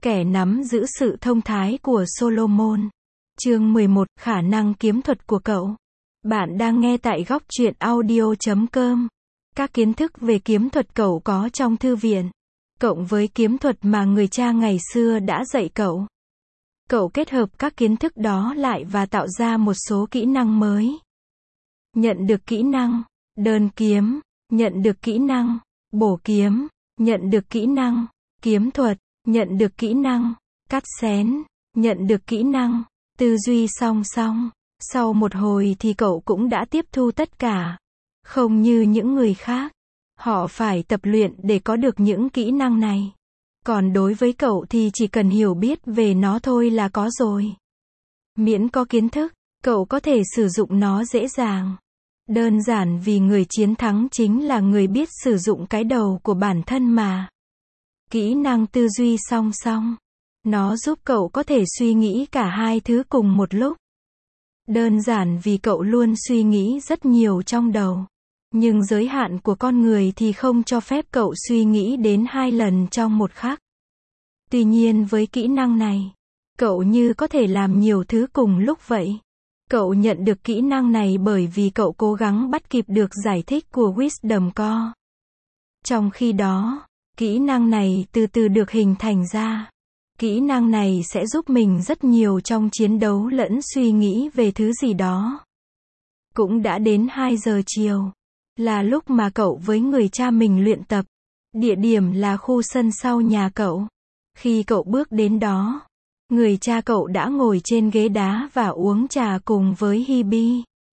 Kẻ nắm giữ sự thông thái của Solomon. Chương 11, khả năng kiếm thuật của cậu. Bạn đang nghe tại góc truyện audio.com. Các kiến thức về kiếm thuật cậu có trong thư viện, cộng với kiếm thuật mà người cha ngày xưa đã dạy cậu. Cậu kết hợp các kiến thức đó lại và tạo ra một số kỹ năng mới. Nhận được kỹ năng đơn kiếm, nhận được kỹ năng bổ kiếm, nhận được kỹ năng kiếm thuật, nhận được kỹ năng cắt xén, nhận được kỹ năng tư duy song song. Sau một hồi thì cậu cũng đã tiếp thu tất cả. Không như những người khác, họ phải tập luyện để có được những kỹ năng này. Còn đối với cậu thì chỉ cần hiểu biết về nó thôi là có rồi. Miễn có kiến thức, cậu có thể sử dụng nó dễ dàng. Đơn giản vì người chiến thắng chính là người biết sử dụng cái đầu của bản thân mà. Kỹ năng tư duy song song. Nó giúp cậu có thể suy nghĩ cả hai thứ cùng một lúc. Đơn giản vì cậu luôn suy nghĩ rất nhiều trong đầu. Nhưng giới hạn của con người thì không cho phép cậu suy nghĩ đến 2 lần trong một khắc. Tuy nhiên với kỹ năng này, cậu như có thể làm nhiều thứ cùng lúc vậy. Cậu nhận được kỹ năng này bởi vì cậu cố gắng bắt kịp được giải thích của Wisdom Core. Trong khi đó, kỹ năng này từ từ được hình thành ra. Kỹ năng này sẽ giúp mình rất nhiều trong chiến đấu lẫn suy nghĩ về thứ gì đó. Cũng đã đến 2 giờ chiều. Là lúc mà cậu với người cha mình luyện tập. Địa điểm là khu sân sau nhà cậu. Khi cậu bước đến đó, người cha cậu đã ngồi trên ghế đá và uống trà cùng với Hebe.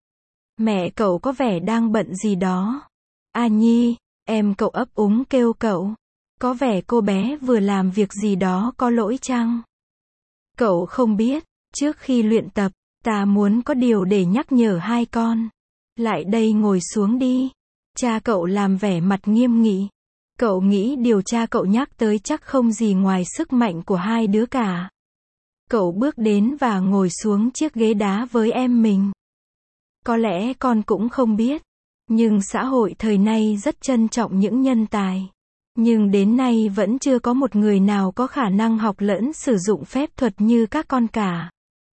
Mẹ cậu có vẻ đang bận gì đó. A Nhi, em cậu ấp úng kêu cậu. Có vẻ cô bé vừa làm việc gì đó có lỗi chăng? Cậu không biết, trước khi luyện tập, ta muốn có điều để nhắc nhở hai con. Lại đây ngồi xuống đi. Cha cậu làm vẻ mặt nghiêm nghị. Cậu nghĩ điều cha cậu nhắc tới chắc không gì ngoài sức mạnh của hai đứa cả. Cậu bước đến và ngồi xuống chiếc ghế đá với em mình. Có lẽ con cũng không biết, nhưng xã hội thời nay rất trân trọng những nhân tài. Nhưng đến nay vẫn chưa có một người nào có khả năng học lẫn sử dụng phép thuật như các con cả.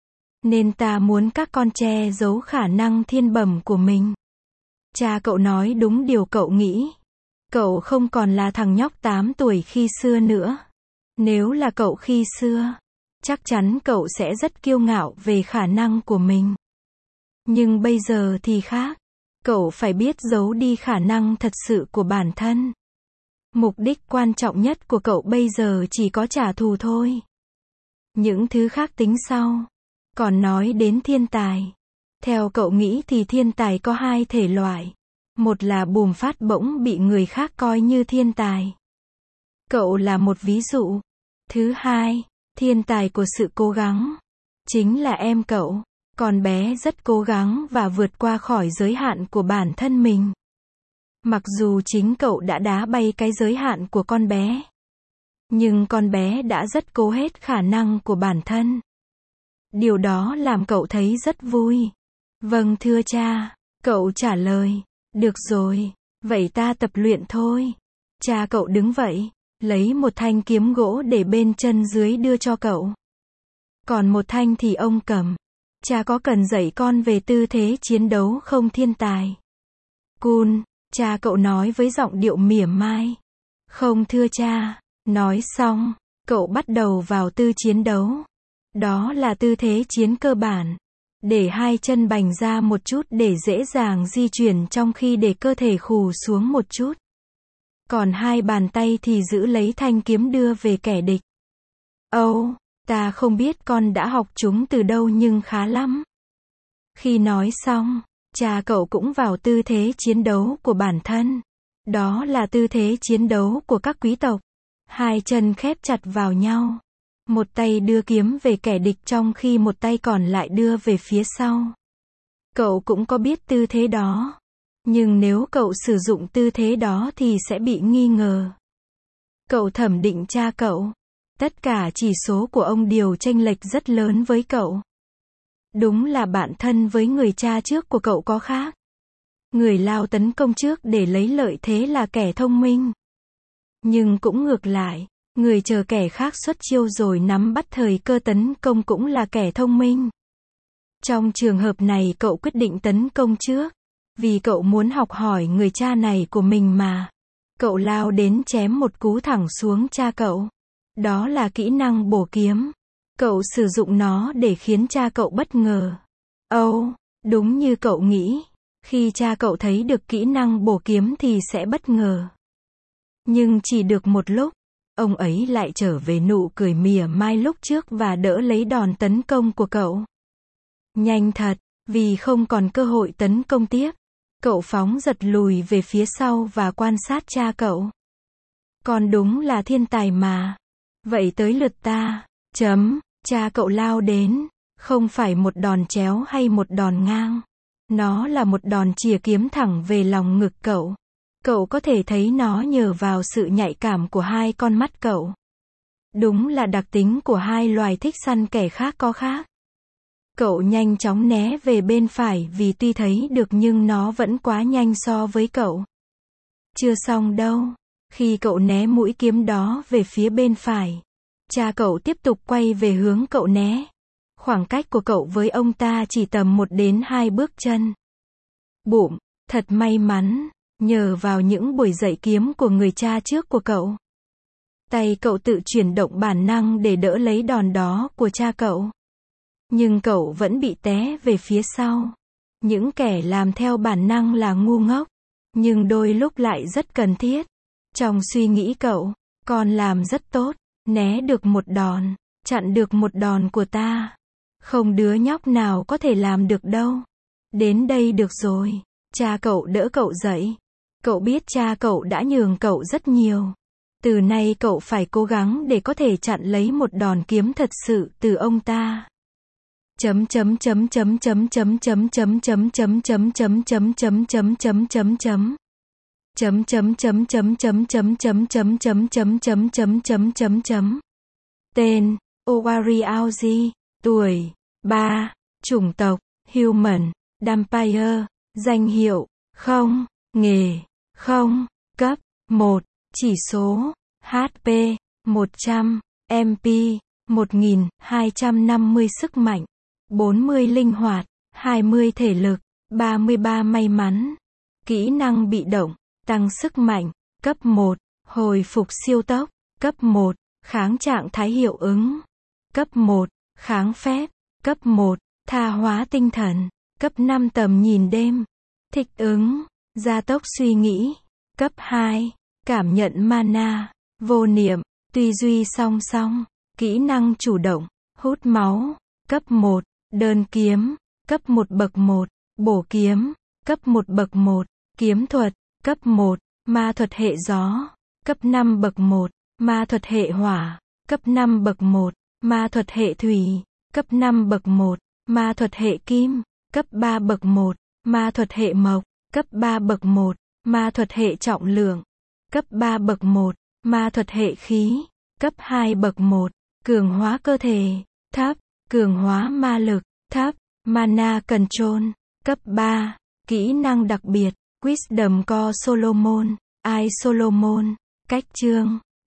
Nên ta muốn các con che giấu khả năng thiên bẩm của mình. Cha cậu nói đúng điều cậu nghĩ. Cậu không còn là thằng nhóc 8 tuổi khi xưa nữa. Nếu là cậu khi xưa, chắc chắn cậu sẽ rất kiêu ngạo về khả năng của mình. Nhưng bây giờ thì khác. Cậu phải biết giấu đi khả năng thật sự của bản thân. Mục đích quan trọng nhất của cậu bây giờ chỉ có trả thù thôi. Những thứ khác tính sau. Còn nói đến thiên tài. Theo cậu nghĩ thì thiên tài có 2 thể loại. Một là bùm phát bỗng bị người khác coi như thiên tài. Cậu là một ví dụ. Thứ hai, thiên tài của sự cố gắng. Chính là em cậu. Con bé rất cố gắng và vượt qua khỏi giới hạn của bản thân mình. Mặc dù chính cậu đã đá bay cái giới hạn của con bé. Nhưng con bé đã rất cố hết khả năng của bản thân. Điều đó làm cậu thấy rất vui. Vâng thưa cha, cậu trả lời. Được rồi, vậy ta tập luyện thôi. Cha cậu đứng vậy, lấy một thanh kiếm gỗ để bên chân dưới đưa cho cậu. Còn một thanh thì ông cầm. Cha có cần dạy con về tư thế chiến đấu không thiên tài? Cool, cha cậu nói với giọng điệu mỉa mai. Không thưa cha. Nói xong, cậu bắt đầu vào tư chiến đấu. Đó là tư thế chiến cơ bản. Để hai chân bành ra một chút để dễ dàng di chuyển trong khi để cơ thể khù xuống một chút. Còn hai bàn tay thì giữ lấy thanh kiếm đưa về kẻ địch. Ta không biết con đã học chúng từ đâu nhưng khá lắm. Khi nói xong, cha cậu cũng vào tư thế chiến đấu của bản thân. Đó là tư thế chiến đấu của các quý tộc. Hai chân khép chặt vào nhau. Một tay đưa kiếm về kẻ địch trong khi một tay còn lại đưa về phía sau. Cậu cũng có biết tư thế đó. Nhưng nếu cậu sử dụng tư thế đó thì sẽ bị nghi ngờ. Cậu thẩm định cha cậu. Tất cả chỉ số của ông đều chênh lệch rất lớn với cậu. Đúng là bạn thân với người cha trước của cậu có khác. Người lao tấn công trước để lấy lợi thế là kẻ thông minh. Nhưng cũng ngược lại, Người chờ kẻ khác xuất chiêu rồi nắm bắt thời cơ tấn công cũng là kẻ thông minh. Trong trường hợp này cậu quyết định tấn công trước. Vì cậu muốn học hỏi người cha này của mình mà. Cậu lao đến chém một cú thẳng xuống cha cậu. Đó là kỹ năng bổ kiếm. Cậu sử dụng nó để khiến cha cậu bất ngờ. Đúng như cậu nghĩ. Khi cha cậu thấy được kỹ năng bổ kiếm thì sẽ bất ngờ. Nhưng chỉ được một lúc, ông ấy lại trở về nụ cười mỉa mai lúc trước và đỡ lấy đòn tấn công của cậu. Nhanh thật, vì không còn cơ hội tấn công tiếp. Cậu phóng giật lùi về phía sau và quan sát cha cậu. Con đúng là thiên tài mà. Vậy tới lượt ta. Cha cậu lao đến. Không phải một đòn chéo hay một đòn ngang. Nó là một đòn chìa kiếm thẳng về lòng ngực cậu. Cậu có thể thấy nó nhờ vào sự nhạy cảm của hai con mắt cậu. Đúng là đặc tính của hai loài thích săn kẻ khác có khác. Cậu nhanh chóng né về bên phải vì tuy thấy được nhưng nó vẫn quá nhanh so với cậu. Chưa xong đâu. Khi cậu né mũi kiếm đó về phía bên phải, cha cậu tiếp tục quay về hướng cậu né. Khoảng cách của cậu với ông ta chỉ tầm 1 đến 2 bước chân. Bụm, thật may mắn, nhờ vào những buổi dạy kiếm của người cha trước của cậu. Tay cậu tự chuyển động bản năng để đỡ lấy đòn đó của cha cậu. Nhưng cậu vẫn bị té về phía sau. Những kẻ làm theo bản năng là ngu ngốc, nhưng đôi lúc lại rất cần thiết. Trong suy nghĩ cậu, con làm rất tốt, né được một đòn, chặn được một đòn của ta. Không đứa nhóc nào có thể làm được đâu. Đến đây được rồi. Cha cậu đỡ cậu dậy. Cậu biết cha cậu đã nhường cậu rất nhiều. Từ nay cậu phải cố gắng để có thể chặn lấy một đòn kiếm thật sự từ ông ta. Tên: Owari Aoji. Tuổi: 3. Chủng tộc: Human. Vampire. Danh hiệu: không. Nghề: không. Cấp: 1. Chỉ số: HP: 100. MP: 1250 sức mạnh, 40 linh hoạt, 20 thể lực, 33 may mắn. Kỹ năng bị động: tăng sức mạnh. Cấp 1. Hồi phục siêu tốc. Cấp 1. Kháng trạng thái hiệu ứng. Cấp 1. Kháng phép. Cấp 1. Tha hóa tinh thần. Cấp 5. Tầm nhìn đêm. Thích ứng. Gia tốc suy nghĩ. Cấp 2. Cảm nhận mana. Vô niệm. Tư duy song song. Kỹ năng chủ động. Hút máu. Cấp 1. Đơn kiếm. Cấp 1 bậc 1. Bổ kiếm. Cấp 1 bậc 1. Kiếm thuật. Cấp 1. Ma thuật hệ gió. Cấp 5 bậc 1. Ma thuật hệ hỏa. Cấp 5 bậc 1. Ma thuật hệ thủy. Cấp 5 bậc 1. Ma thuật hệ kim. Cấp 3 bậc 1. Ma thuật hệ mộc. Cấp 3 bậc 1. Ma thuật hệ trọng lượng. Cấp 3 bậc 1. Ma thuật hệ khí. Cấp 2 bậc 1. Cường hóa cơ thể. Thấp. Cường hóa ma lực. Thấp. Mana Control. Cấp 3. Kỹ năng đặc biệt. Wisdom Core Solomon. Ai Solomon. Cách chương.